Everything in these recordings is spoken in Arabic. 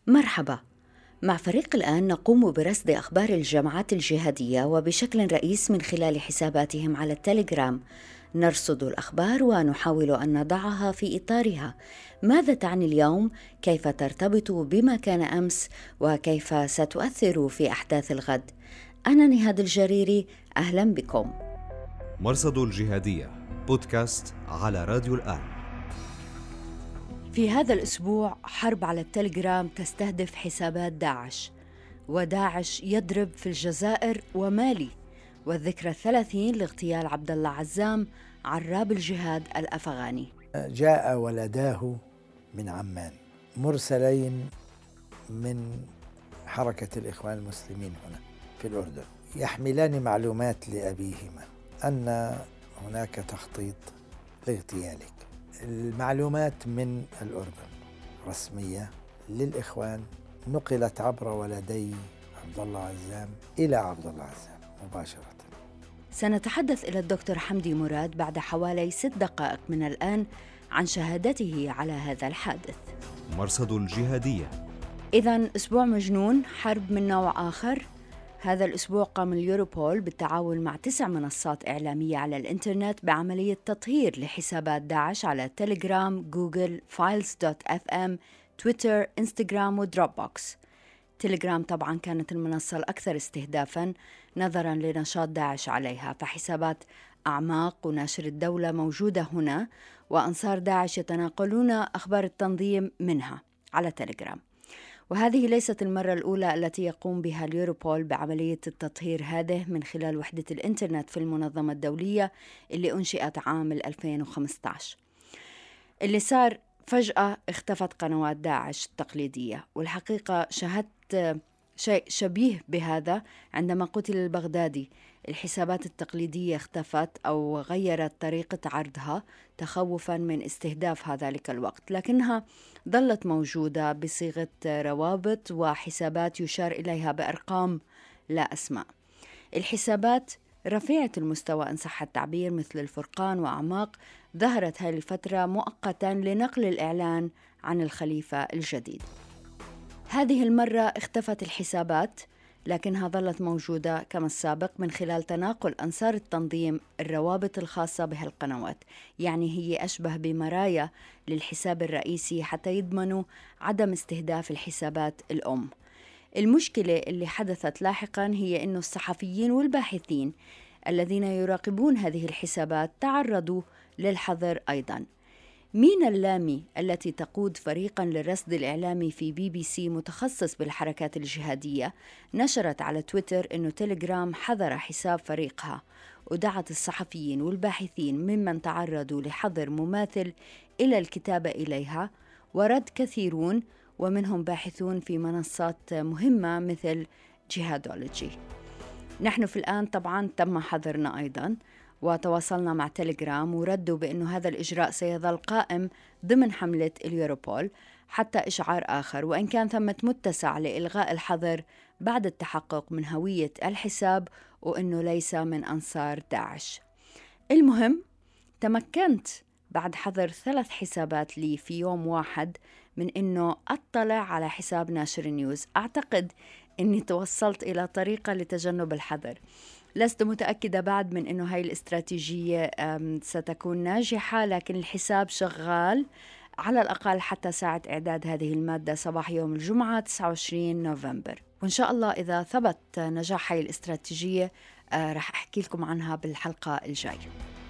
مرحبا. مع فريق الآن نقوم برصد أخبار الجماعات الجهادية وبشكل رئيس من خلال حساباتهم على التليجرام. نرصد الأخبار ونحاول أن نضعها في إطارها. ماذا تعني اليوم؟ كيف ترتبط بما كان أمس؟ وكيف ستؤثر في أحداث الغد؟ أنا نهاد الجريري، أهلا بكم. مرصد الجهادية بودكاست على راديو الآن. في هذا الأسبوع حرب على التليجرام تستهدف حسابات داعش، وداعش يضرب في الجزائر ومالي، والذكرى 30 لاغتيال عبد الله عزام عراب الجهاد الأفغاني. جاء ولداه من عمان مرسلين من حركة الإخوان المسلمين هنا في الأردن، يحملان معلومات لأبيهما أن هناك تخطيط لاغتيالك. المعلومات من الأردن رسمية للإخوان، نقلت عبر ولدي عبد الله عزام إلى عبد الله عزام مباشرة. سنتحدث إلى الدكتور حمدي مراد بعد حوالي 6 دقائق من الآن عن شهادته على هذا الحادث. مرصد الجهادية. إذن أسبوع مجنون، حرب من نوع آخر. هذا الأسبوع قام اليوروبول بالتعاون مع 9 منصات إعلامية على الإنترنت بعملية تطهير لحسابات داعش على تيليجرام، جوجل، files.fm، تويتر، إنستغرام ودروببوكس. تيليجرام طبعاً كانت المنصة الأكثر استهدافاً نظراً لنشاط داعش عليها، فحسابات أعماق وناشر الدولة موجودة هنا، وأنصار داعش يتناقلون أخبار التنظيم منها على تيليجرام. وهذه ليست المرة الأولى التي يقوم بها اليوروبول بعملية التطهير هذه من خلال وحدة الإنترنت في المنظمة الدولية اللي أنشئت عام 2015. اللي صار فجأة اختفت قنوات داعش التقليدية، والحقيقة شاهدت شيء شبيه بهذا عندما قتل البغدادي. الحسابات التقليدية اختفت أو غيرت طريقة عرضها تخوفاً من استهداف ذلك الوقت، لكنها ظلت موجودة بصيغة روابط وحسابات يشار إليها بأرقام لا أسماء. الحسابات رفيعة المستوى إن صح التعبير مثل الفرقان وأعماق ظهرت هذه الفترة مؤقتاً لنقل الإعلان عن الخليفة الجديد. هذه المرة اختفت الحسابات، لكنها ظلت موجودة كما السابق من خلال تناقل أنصار التنظيم الروابط الخاصة بهالقنوات. يعني هي أشبه بمرايا للحساب الرئيسي حتى يضمنوا عدم استهداف الحسابات الأم. المشكلة اللي حدثت لاحقا هي أنه الصحفيين والباحثين الذين يراقبون هذه الحسابات تعرضوا للحظر أيضا. مينا اللامي التي تقود فريقاً للرصد الإعلامي في BBC متخصص بالحركات الجهادية نشرت على تويتر أنه تيليجرام حظر حساب فريقها، ودعت الصحفيين والباحثين ممن تعرضوا لحظر مماثل إلى الكتابة إليها، ورد كثيرون ومنهم باحثون في منصات مهمة مثل جهادولوجي. نحن في الآن طبعاً تم حظرنا أيضاً، وتواصلنا مع تيليجرام وردوا بأنه هذا الإجراء سيظل قائم ضمن حملة اليوروبول حتى إشعار آخر، وإن كان ثمة متسع لإلغاء الحظر بعد التحقق من هوية الحساب وأنه ليس من أنصار داعش. المهم تمكنت بعد حظر 3 حسابات لي في يوم واحد من أنه أطلع على حساب ناشر نيوز. أعتقد أني توصلت إلى طريقة لتجنب الحظر. لست متأكدة بعد من أنه هاي الاستراتيجية ستكون ناجحة، لكن الحساب شغال على الأقل حتى ساعة إعداد هذه المادة صباح يوم الجمعة 29 نوفمبر، وإن شاء الله إذا ثبت نجاح هاي الاستراتيجية رح أحكي لكم عنها بالحلقة الجاية.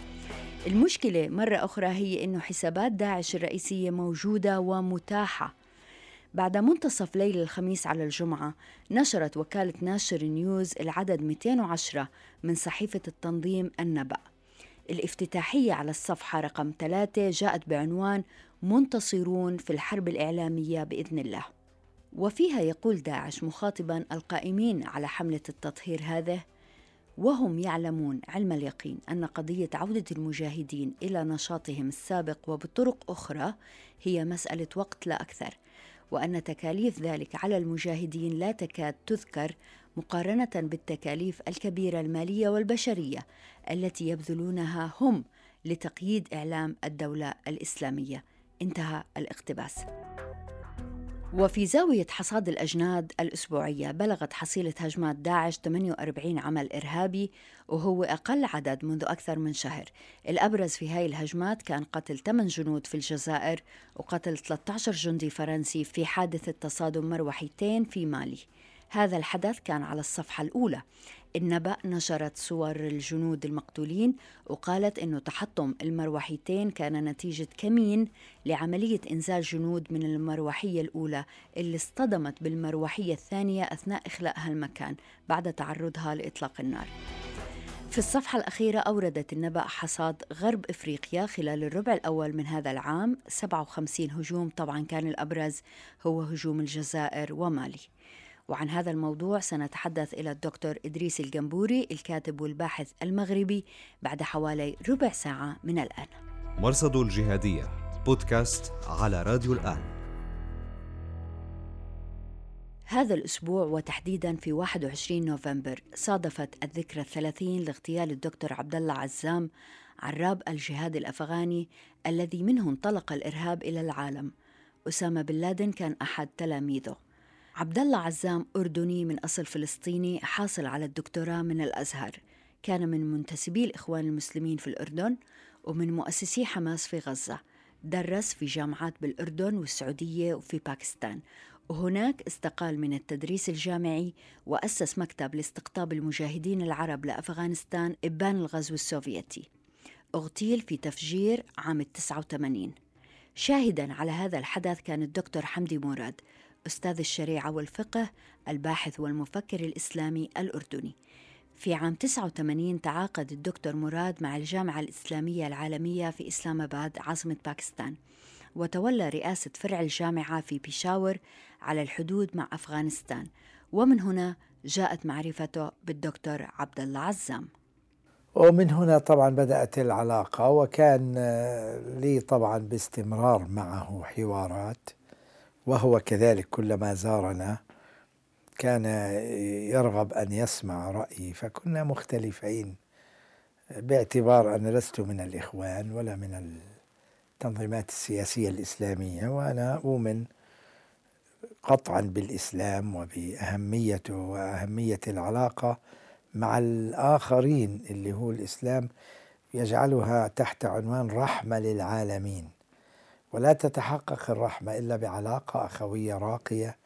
المشكلة مرة أخرى هي أنه حسابات داعش الرئيسية موجودة ومتاحة. بعد منتصف ليل الخميس على الجمعة نشرت وكالة ناشر نيوز العدد 210 من صحيفة التنظيم النبأ. الافتتاحية على الصفحة رقم 3 جاءت بعنوان منتصرون في الحرب الإعلامية بإذن الله، وفيها يقول داعش مخاطبا القائمين على حملة التطهير هذه: وهم يعلمون علم اليقين أن قضية عودة المجاهدين إلى نشاطهم السابق وبطرق أخرى هي مسألة وقت لا أكثر، وأن تكاليف ذلك على المجاهدين لا تكاد تذكر مقارنة بالتكاليف الكبيرة المالية والبشرية التي يبذلونها هم لتقييد إعلام الدولة الإسلامية. انتهى الاقتباس. وفي زاوية حصاد الأجناد الأسبوعية بلغت حصيلة هجمات داعش 48 عمل إرهابي، وهو أقل عدد منذ أكثر من شهر. الأبرز في هاي الهجمات كان قتل 8 جنود في الجزائر وقتل 13 جندي فرنسي في حادثة تصادم مروحيتين في مالي. هذا الحدث كان على الصفحة الأولى. النبأ نشرت صور الجنود المقتولين وقالت إنه تحطم المروحيتين كان نتيجة كمين لعملية إنزال جنود من المروحية الأولى اللي اصطدمت بالمروحية الثانية أثناء إخلاءها المكان بعد تعرضها لإطلاق النار. في الصفحة الأخيرة أوردت النبأ حصاد غرب إفريقيا خلال الربع الأول من هذا العام 57 هجوم، طبعا كان الأبرز هو هجوم الجزائر ومالي. وعن هذا الموضوع سنتحدث إلى الدكتور إدريس الجنبوري الكاتب والباحث المغربي بعد حوالي ربع ساعة من الآن. مرصد الجهادية بودكاست على راديو الآن. هذا الأسبوع وتحديداً في 21 نوفمبر صادفت الذكرى 30 لاغتيال الدكتور عبد الله عزام، عراب الجهاد الأفغاني الذي منه انطلق الإرهاب إلى العالم. أسامة بن لادن كان أحد تلاميذه. عبد الله عزام أردني من أصل فلسطيني حاصل على الدكتوراه من الأزهر، كان من منتسبي الإخوان المسلمين في الأردن ومن مؤسسي حماس في غزة. درس في جامعات بالأردن والسعودية وفي باكستان، وهناك استقال من التدريس الجامعي وأسس مكتب لاستقطاب المجاهدين العرب لأفغانستان إبان الغزو السوفيتي. اغتيل في تفجير عام 89. شاهداً على هذا الحدث كان الدكتور حمدي مراد، أستاذ الشريعة والفقه، الباحث والمفكر الإسلامي الأردني. في عام 89 تعاقد الدكتور مراد مع الجامعة الإسلامية العالمية في إسلام آباد عاصمة باكستان، وتولى رئاسة فرع الجامعة في بيشاور على الحدود مع أفغانستان، ومن هنا جاءت معرفته بالدكتور عبد الله عزام. ومن هنا طبعا بدأت العلاقة، وكان لي طبعا باستمرار معه حوارات، وهو كذلك كلما زارنا كان يرغب أن يسمع رأيي، فكنا مختلفين باعتبار أن لست من الإخوان ولا من التنظيمات السياسية الإسلامية، وأنا أؤمن قطعا بالإسلام وبأهميته وأهمية العلاقة مع الآخرين، اللي هو الإسلام يجعلها تحت عنوان رحمة للعالمين، ولا تتحقق الرحمة إلا بعلاقة أخوية راقية،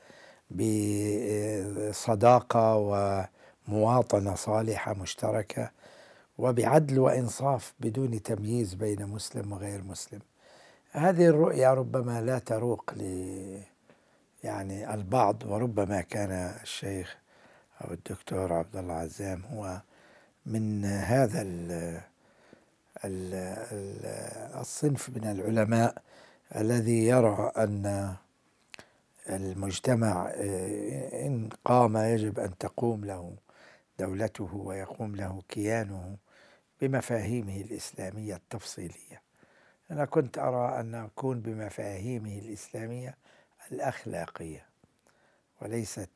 بصداقة ومواطنة صالحة مشتركة، وبعدل وإنصاف بدون تمييز بين مسلم وغير مسلم. هذه الرؤية ربما لا تروق يعني البعض، وربما كان الشيخ أو الدكتور عبد الله عزام هو من هذا الصنف من العلماء الذي يرى أن المجتمع إن قام يجب أن تقوم له دولته ويقوم له كيانه بمفاهيمه الإسلامية التفصيلية. أنا كنت أرى أن أكون بمفاهيمه الإسلامية الأخلاقية وليست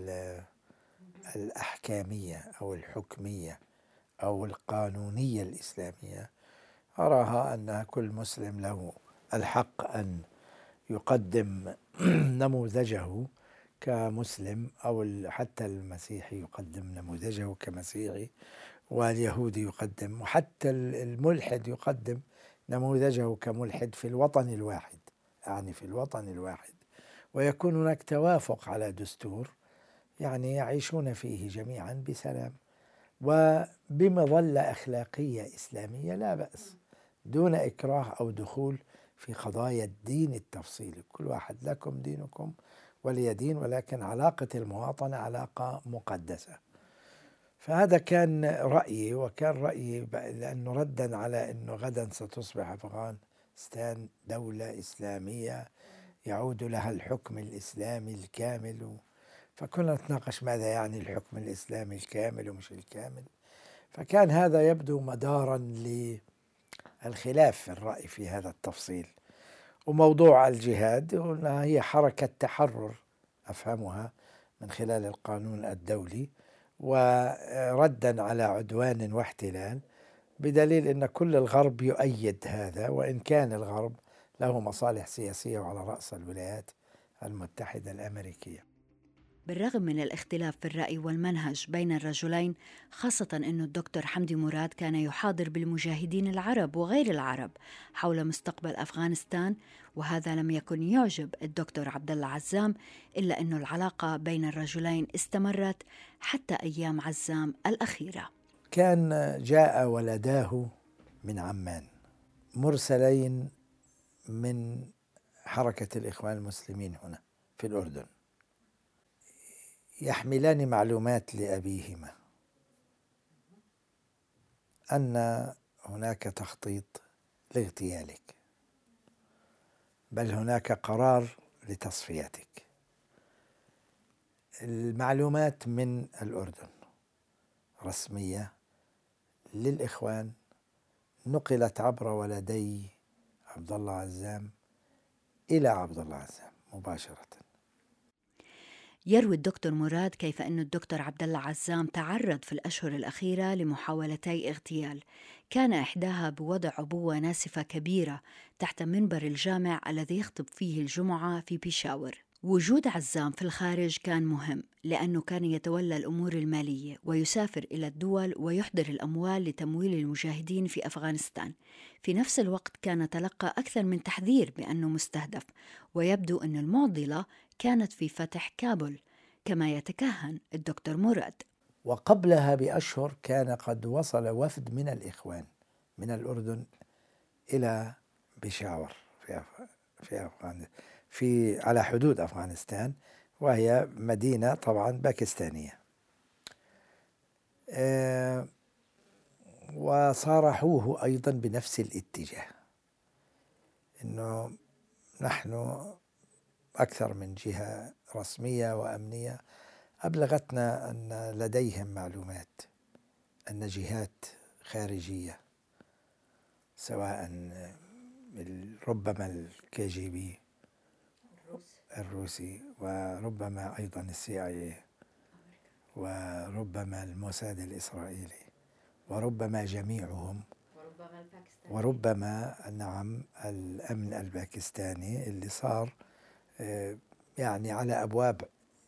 الأحكامية أو الحكمية أو القانونية الإسلامية. أراها أن كل مسلم له الحق أن يقدم نموذجه كمسلم، أو حتى المسيحي يقدم نموذجه كمسيحي، واليهودي يقدم، وحتى الملحد يقدم نموذجه كملحد في الوطن الواحد، يعني في الوطن الواحد، ويكون هناك توافق على دستور يعني يعيشون فيه جميعا بسلام وبمظلة أخلاقية إسلامية لا بأس، دون إكراه أو دخول في قضايا الدين التفصيلي. كل واحد لكم دينكم ولي دين، ولكن علاقة المواطنة علاقة مقدسة. فهذا كان رأيي، وكان رأيي لأنه ردا على أنه غدا ستصبح أفغانستان دولة إسلامية يعود لها الحكم الإسلامي الكامل، فكنا نتناقش ماذا يعني الحكم الإسلامي الكامل ومش الكامل. فكان هذا يبدو مدارا للخلاف في الرأي في هذا التفصيل. وموضوع الجهاد هي حركة تحرر أفهمها من خلال القانون الدولي، وردا على عدوان واحتلال، بدليل أن كل الغرب يؤيد هذا، وإن كان الغرب له مصالح سياسية وعلى رأس الولايات المتحدة الأمريكية. بالرغم من الاختلاف في الرأي والمنهج بين الرجلين، خاصة أن الدكتور حمدي مراد كان يحاضر بالمجاهدين العرب وغير العرب حول مستقبل أفغانستان، وهذا لم يكن يعجب الدكتور عبد الله عزام، إلا أن العلاقة بين الرجلين استمرت حتى أيام عزام الأخيرة. كان جاء ولداه من عمان مرسلين من حركة الإخوان المسلمين هنا في الأردن، يحملان معلومات لأبيهما أن هناك تخطيط لاغتيالك، بل هناك قرار لتصفيتك. المعلومات من الأردن رسمية للإخوان نقلت عبر ولدي عبد الله عزام إلى عبد الله عزام مباشرة. يروي الدكتور مراد كيف أن الدكتور عبد الله عزام تعرض في الأشهر الأخيرة لمحاولتي اغتيال، كان إحداها بوضع عبوة ناسفة كبيرة تحت منبر الجامع الذي يخطب فيه الجمعة في بيشاور. وجود عزام في الخارج كان مهم لأنه كان يتولى الأمور المالية ويسافر إلى الدول ويحضر الأموال لتمويل المجاهدين في أفغانستان. في نفس الوقت كان تلقى أكثر من تحذير بأنه مستهدف، ويبدو أن المعضلة كانت في فتح كابول كما يتكهن الدكتور مراد. وقبلها بأشهر كان قد وصل وفد من الإخوان من الأردن إلى بيشاور في على حدود أفغانستان، وهي مدينة طبعا باكستانية، وصارحوه أيضا بنفس الاتجاه، إنه نحن أكثر من جهة رسمية وأمنية أبلغتنا أن لديهم معلومات أن جهات خارجية سواء ربما الكي جي بي الروسي، وربما أيضا CIA، وربما الموساد الإسرائيلي، وربما جميعهم، وربما نعم الأمن الباكستاني اللي صار يعني على أبواب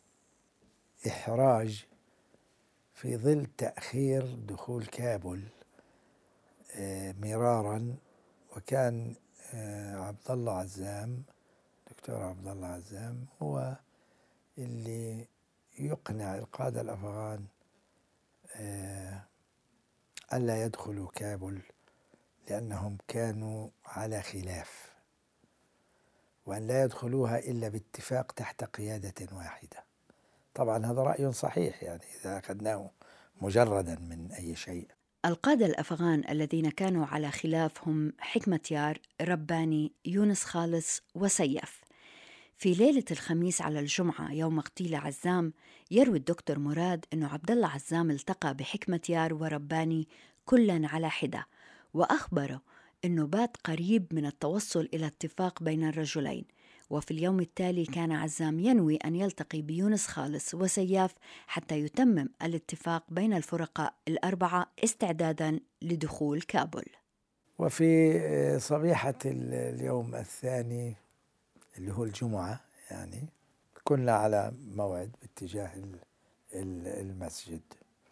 إحراج في ظل تأخير دخول كابول مرارا. وكان عبد الله عزام، دكتور عبد الله عزام، هو اللي يقنع القادة الأفغان ألا يدخلوا كابول لأنهم كانوا على خلاف، وأن لا يدخلوها إلا باتفاق تحت قيادة واحدة. طبعا هذا رأي صحيح يعني إذا أخذناه مجردا من أي شيء. القادة الأفغان الذين كانوا على خلاف هم حكمتيار، رباني، يونس خالص وسيف. في ليلة الخميس على الجمعة يوم اغتيال عزام، يروي الدكتور مراد أنه عبد الله عزام التقى بحكمتيار ورباني كلاً على حدة، وأخبره أنه بات قريب من التوصل إلى اتفاق بين الرجلين. وفي اليوم التالي كان عزام ينوي أن يلتقي بيونس خالص وسياف حتى يتمم الاتفاق بين الفرقاء الأربعة استعداداً لدخول كابول. وفي صبيحة اليوم الثاني اللي هو الجمعة يعني كنا على موعد باتجاه المسجد،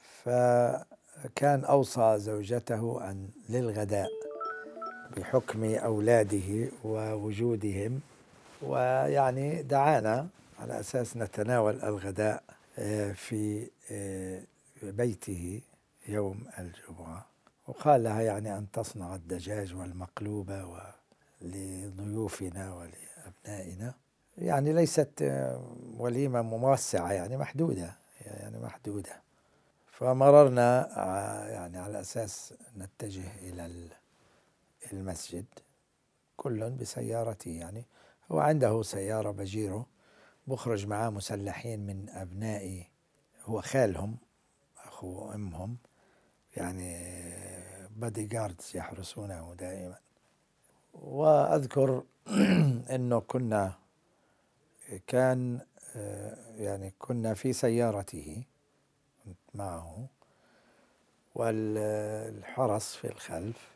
فكان أوصى زوجته أن للغداء بحكم أولاده ووجودهم، ويعني دعانا على أساس نتناول الغداء في بيته يوم الجمعة، وقال لها يعني أن تصنع الدجاج والمقلوبة لضيوفنا ولأبنائنا، يعني ليست وليمة موسعة يعني محدودة فمررنا يعني على أساس نتجه إلى المسجد كل بسيارته. يعني هو عنده سيارة بجيرو، بخرج معاه مسلحين من أبنائي، هو خالهم أخو أمهم، يعني بادي جاردز يحرسونه دائما. وأذكر أنه كنا في سيارته معه والحرس في الخلف،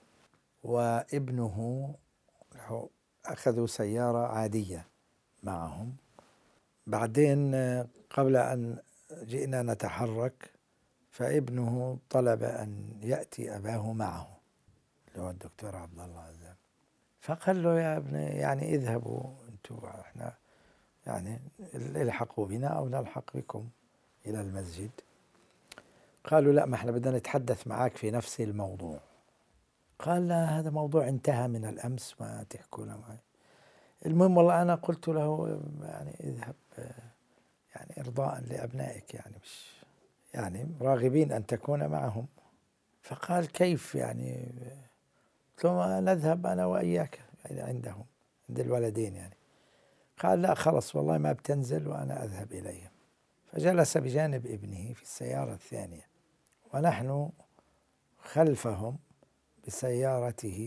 وابنه أخذوا سيارة عادية معهم بعدين قبل أن جئنا نتحرك فابنه طلب أن يأتي أباه معه اللي هو الدكتور عبد الله عزام. فقال له يا ابني يعني اذهبوا انتوا، احنا يعني الحقوا بنا أو نلحق بكم إلى المسجد. قالوا لا، ما احنا بدنا نتحدث معك في نفس الموضوع. قال لا، هذا موضوع انتهى من الأمس، ما تحكوا له معي. المهم والله أنا قلت له يعني اذهب يعني إرضاء لأبنائك، يعني مش يعني راغبين أن تكون معهم. فقال كيف يعني؟ قلت له نذهب أنا وإياك يعني عندهم، عند الولدين يعني. قال لا خلص والله ما بتنزل وأنا أذهب إليهم. فجلس بجانب ابنه في السيارة الثانية ونحن خلفهم بسيارته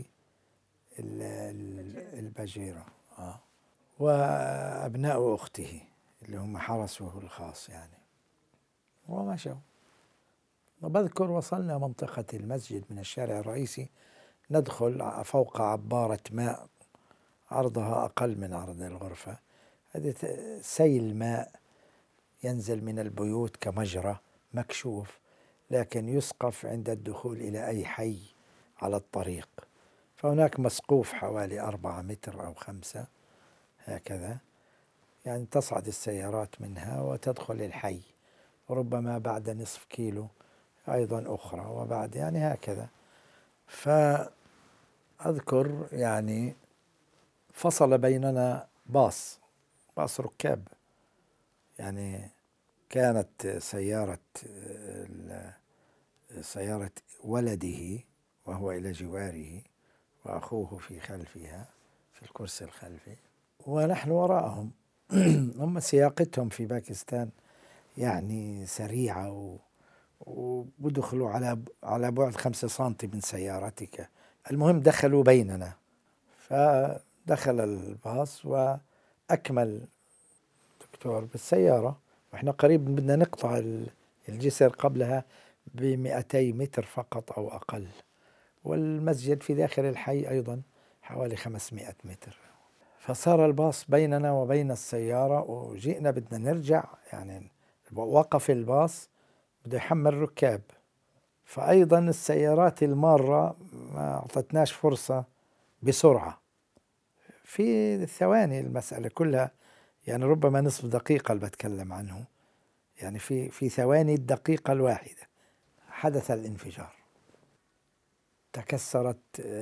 الباجيرو وأبناء أخته اللي هم حرسه الخاص يعني، ومشوا. وبذكر وصلنا منطقة المسجد من الشارع الرئيسي، ندخل فوق عبارة ماء عرضها أقل من عرض الغرفة. هذه سيل ماء ينزل من البيوت كمجرى مكشوف، لكن يسقف عند الدخول إلى أي حي على الطريق. فهناك مسقوف حوالي 4 متر أو 5 هكذا، يعني تصعد السيارات منها وتدخل الحي، وربما بعد نصف كيلو أيضا أخرى، وبعد يعني هكذا. فأذكر يعني فصل بيننا باص ركاب، يعني كانت سيارة ولده وهو إلى جواره وأخوه في خلفها في الكرسي الخلفي ونحن وراءهم. هم سياقتهم في باكستان يعني سريعة ودخلوا على بعد 5 سنتي من سيارتك. المهم دخلوا بيننا، فدخل الباص وأكمل دكتور بالسيارة، وإحنا قريب بدنا نقطع الجسر قبلها ب200 متر فقط أو أقل، والمسجد في داخل الحي أيضا حوالي 500 متر. فصار الباص بيننا وبين السيارة، وجئنا بدنا نرجع، يعني وقف الباص بده يحمل ركاب، فأيضا السيارات المارة ما أعطتناش فرصة بسرعة، في ثواني المسألة كلها، يعني ربما نصف دقيقة اللي بتكلم عنه، يعني في ثواني الدقيقة الواحدة حدث الانفجار. تكسرت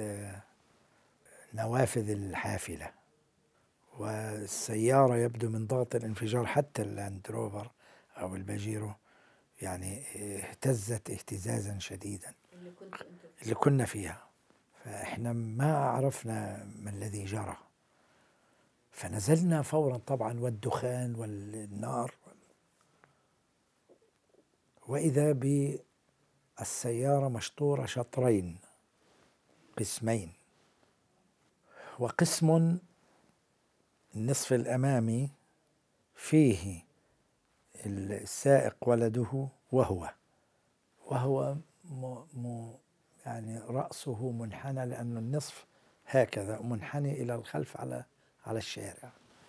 نوافذ الحافلة، والسيارة يبدو من ضغط الانفجار حتى اللاند روفر أو الباجيرو يعني اهتزت اهتزازا شديدا اللي كنا فيها. فإحنا ما عرفنا ما الذي جرى، فنزلنا فورا طبعا، والدخان والنار، وإذا بالسيارة مشطورة شطرين، قسمين، وقسم النصف الأمامي فيه السائق ولده وهو يعني رأسه منحنى، لأنه النصف هكذا منحني إلى الخلف على الشارع،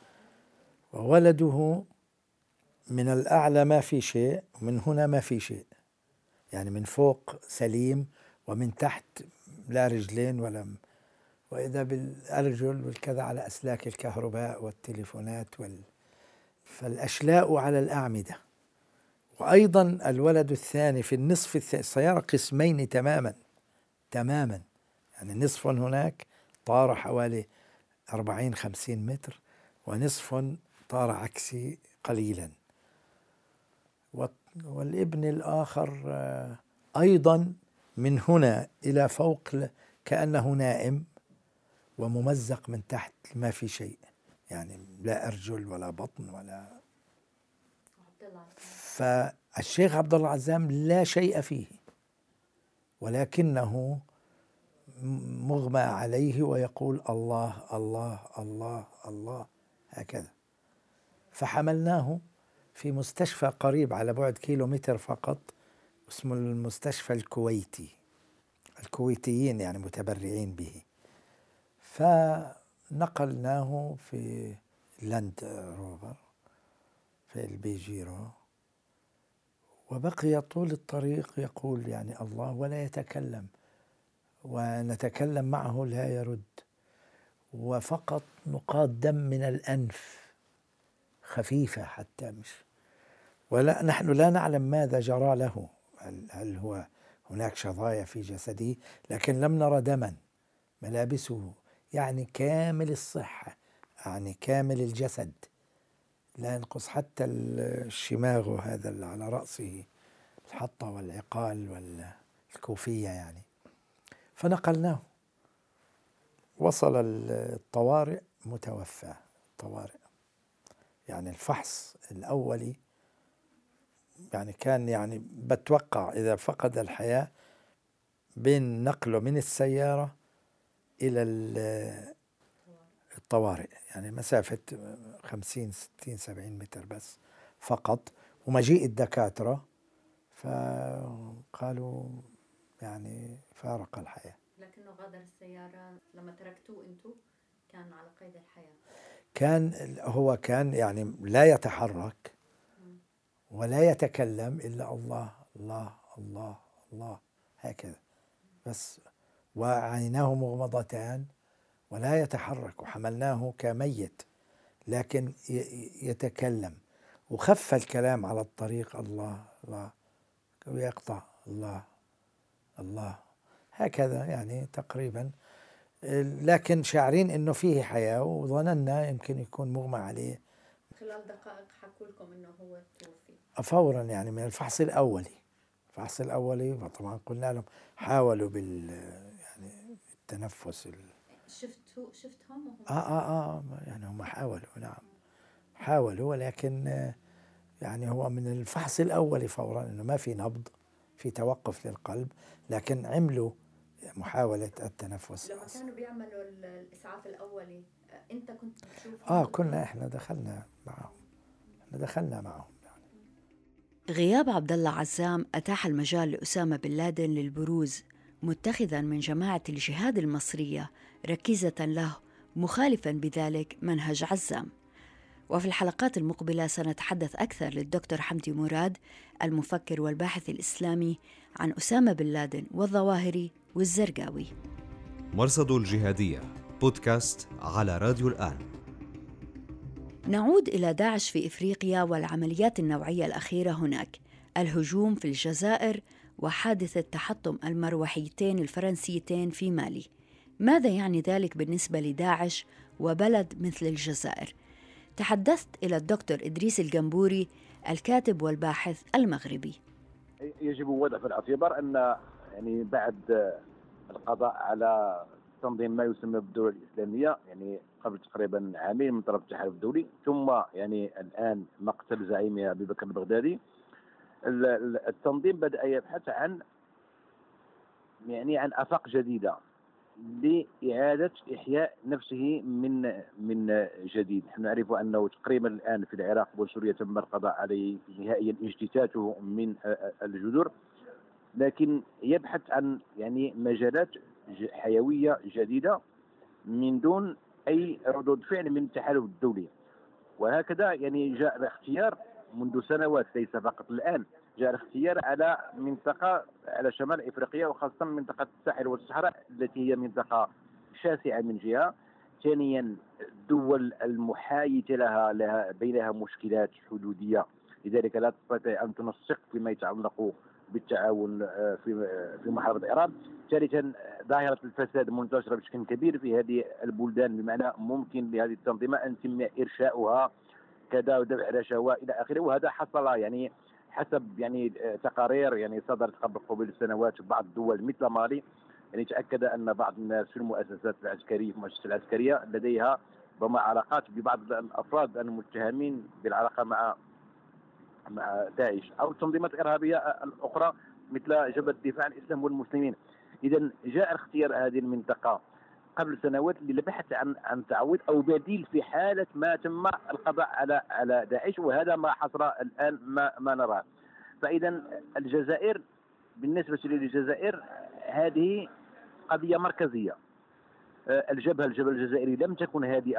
وولده من الأعلى ما في شيء ومن هنا ما في شيء، يعني من فوق سليم ومن تحت لا رجلين وإذا بالأرجل والكذا على أسلاك الكهرباء والتليفونات فالأشلاء على الأعمدة. وأيضا الولد الثاني في النصف الثاني، السيارة قسمين تماما، يعني نصف هناك طار حوالي 40-50 متر، ونصف طار عكسي قليلا، والابن الآخر أيضا من هنا إلى فوق كأنه نائم وممزق من تحت، ما في شيء، يعني لا أرجل ولا بطن ولا. فالشيخ عبد الله عزام لا شيء فيه، ولكنه مغمى عليه ويقول الله الله الله الله هكذا. فحملناه في مستشفى قريب على بعد كيلومتر فقط، اسمه المستشفى الكويتي، الكويتيين يعني متبرعين به. فنقلناه في لاند روفر في البيجيرو، وبقي طول الطريق يقول يعني الله ولا يتكلم، ونتكلم معه لا يرد، وفقط نقاط دم من الأنف خفيفة حتى مش، ولا نحن لا نعلم ماذا جرى له، هل هو هناك شظايا في جسده، لكن لم نرى دما. ملابسه يعني كامل الصحة، يعني كامل الجسد، لا ينقص حتى الشماغ هذا اللي على رأسه، الحطة والعقال والكوفية يعني. فنقلناه، وصل الطوارئ متوفى. الطوارئ يعني الفحص الأولي يعني كان يعني بتوقع إذا فقد الحياة بين نقله من السيارة إلى الطوارئ يعني مسافة 50 60 70 متر بس فقط، ومجيء الدكاترة فقالوا يعني فارق الحياة. لكنه غادر السيارة لما تركتوه أنتو كان على قيد الحياة. هو كان يعني لا يتحرك ولا يتكلم إلا الله الله الله الله هكذا بس، وعيناه مغمضتان ولا يتحرك، وحملناه كميت لكن يتكلم، وخف الكلام على الطريق الله الله ويقطع الله الله هكذا يعني تقريبا، لكن شاعرين انه فيه حياة، وظننا يمكن يكون مغمى عليه. خلال دقائق حكوا لكم انه هو توفي فورا يعني من الفحص الأولي وطبعا قلنا لهم حاولوا يعني التنفس شفتهم وهم يعني هم حاولوا، نعم حاولوا، ولكن يعني هو من الفحص الأولي فورا إنه ما في نبض، في توقف للقلب، لكن عملوا محاولة التنفس. لما كانوا بيعملوا الإسعاف الأولي أنت كنت تشوف؟ كنا إحنا دخلنا معهم يعني. غياب عبد الله عزام أتاح المجال لأسامة بن لادن للبروز، متخذا من جماعة الجهاد المصرية ركيزة له، مخالفا بذلك منهج عزام. وفي الحلقات المقبلة سنتحدث أكثر للدكتور حمدي مراد المفكر والباحث الإسلامي عن أسامة بن لادن والظواهري والزرقاوي. مرصد الجهادية بودكاست على راديو الآن. نعود إلى داعش في إفريقيا والعمليات النوعية الأخيرة هناك، الهجوم في الجزائر وحادثة تحطم المروحيتين الفرنسيتين في مالي. ماذا يعني ذلك بالنسبة لداعش وبلد مثل الجزائر؟ تحدثت إلى الدكتور إدريس الجنبوري الكاتب والباحث المغربي. يجب وضع في الاعتبار أن يعني بعد القضاء على تنظيم ما يسمى بالدولة الإسلامية يعني قبل تقريبا عامين من طرف التحالف الدولي، ثم يعني الآن مقتل زعيمها أبي بكر البغدادي، التنظيم بدأ يبحث عن آفاق جديدة لإعادة إحياء نفسه من جديد. نحن نعرف أنه تقريبا الآن في العراق وسوريا تم القضاء عليه نهائيا، اجتثاثه من الجذور، لكن يبحث عن يعني مجالات حيوية جديدة من دون أي ردود فعل من التحالف الدولي. وهكذا يعني جاء الاختيار منذ سنوات، ليس فقط الآن، جاء الاختيار على منطقة على شمال إفريقيا، وخاصة منطقة الساحل والصحراء التي هي منطقة شاسعة من جهة، ثانيا الدول المحايدة لها بينها مشكلات حدودية، لذلك لا تستطيع أن تنسق فيما يتعلق بالتعاون في محاربة إيران. ثالثا ظاهرة الفساد منتشرة بشكل كبير في هذه البلدان، بمعنى ممكن لهذه التنظيمة أن يتم إرشاؤها كذا ودفع رشاوى إلى آخره. وهذا حصل يعني حسب يعني تقارير يعني صدرت قبل سنوات بعض الدول مثل مالي، يعني تأكد أن بعض الناس في المؤسسات العسكرية في المؤسسات العسكرية لديها ربما علاقات ببعض الأفراد المتهمين بالعلاقة مع داعش أو التنظيمات الإرهابية الأخرى مثل جبهة الدفاع عن الإسلام والمسلمين. إذن جاء اختيار هذه المنطقة قبل سنوات للبحث عن تعويض أو بديل في حالة ما تم القضاء على داعش، وهذا ما حصل الآن ما نراه. فإذا الجزائر بالنسبة للجزائر هذه قضية مركزية. الجبهة الجزائري لم تكن هادئة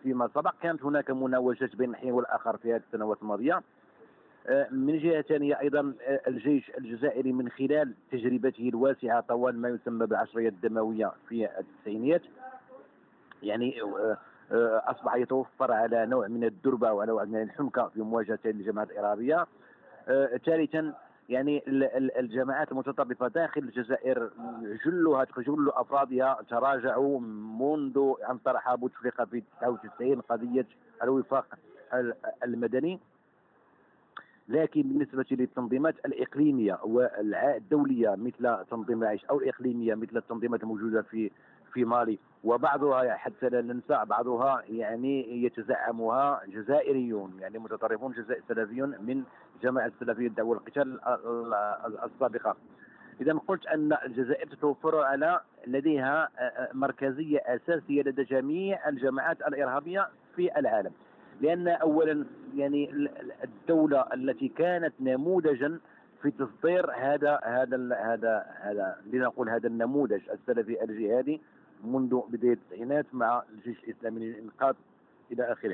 فيما سبق كانت هناك مناوشات بين الحين والآخر في هذه السنوات الماضية. من جهة ثانية أيضا الجيش الجزائري من خلال تجربته الواسعة طوال ما يسمى بالعشرية الدموية في التسعينيات يعني أصبح يتوفر على نوع من الدربة وعلى نوع من الحنكة في مواجهة الجماعات الإرهابية. ثالثا يعني الجماعات المتطرفة داخل الجزائر جل أفرادها تراجعوا منذ أن طرح بوتفليقة في 99 قضية الوفاق المدني. لكن بالنسبة للتنظيمات الإقليمية والدولية مثل تنظيم داعش أو الإقليمية مثل التنظيمات الموجودة في مالي، وبعضها حتى لا ننسى بعضها يعني يتزعمها جزائريون يعني متطرفون سلفيون من جماعة السلفية الدعوة القتال السابقة. إذا قلت أن الجزائر تتوفر على لديها مركزية أساسية لدى جميع الجماعات الإرهابية في العالم، لأن أولا يعني الدولة التي كانت نموذجا في تصدير هذا لنقول هذا النموذج السلفي الجهادي منذ بداية التسعينات مع الجيش الإسلامي للإنقاذ إلى آخره،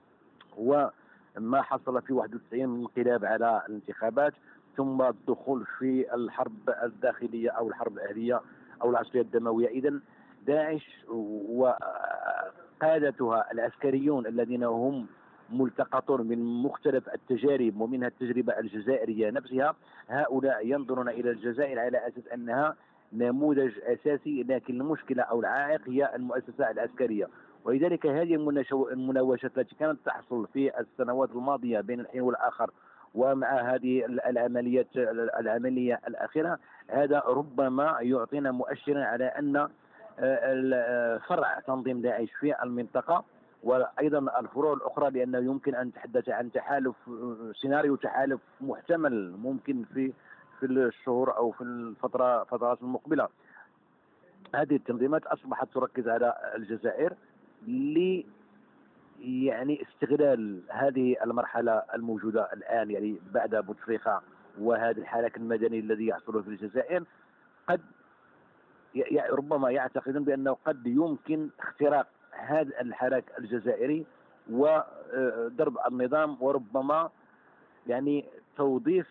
وما حصل في 91 من انقلاب على الانتخابات ثم الدخول في الحرب الداخلية أو الحرب الأهلية أو العشرية الدموية. إذن داعش وقادتها العسكريون الذين هم ملتقطون من مختلف التجارب ومنها التجربة الجزائرية نفسها، هؤلاء ينظرون إلى الجزائر على أساس أنها نموذج أساسي، لكن المشكلة أو العائق هي المؤسسة العسكرية. ولذلك هذه المناوشات التي كانت تحصل في السنوات الماضية بين الحين والآخر ومع هذه العملية الأخيرة، هذا ربما يعطينا مؤشرا على أن فرع تنظيم داعش في المنطقة وأيضا الفروع الأخرى، لأنه يمكن أن نتحدث عن تحالف سيناريو تحالف محتمل ممكن في الشهور أو في الفترات المقبلة. هذه التنظيمات أصبحت تركز على الجزائر يعني استغلال هذه المرحلة الموجودة الآن يعني بعد بوتفليقة وهذا الحراك المدني الذي يحصل في الجزائر. قد ربما يعتقدون بأنه قد يمكن اختراق هذا الحراك الجزائري وضرب النظام، وربما يعني توظيف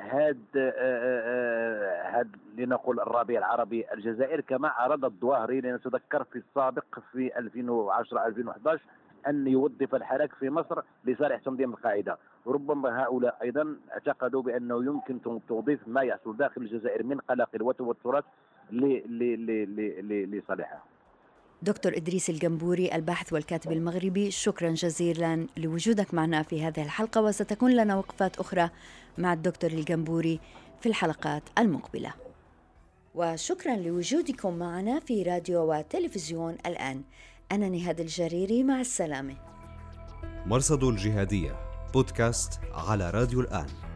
هذا لنقول الربيع العربي الجزائر كما أراد الظواهري. لنتذكر في السابق في 2010-2011 أن يوظف الحراك في مصر لصالح تنظيم القاعدة، وربما هؤلاء أيضا اعتقدوا بأنه يمكن توظيف ما يحصل داخل الجزائر من قلاقل وتوترات لصالحها. دكتور إدريس الجنبوري الباحث والكاتب المغربي، شكرا جزيلا لوجودك معنا في هذه الحلقة، وستكون لنا وقفات أخرى مع الدكتور الجنبوري في الحلقات المقبلة. وشكرا لوجودكم معنا في راديو وتلفزيون الآن. أنا نهاد الجريري، مع السلامة. مرصد الجهادية بودكاست على راديو الآن.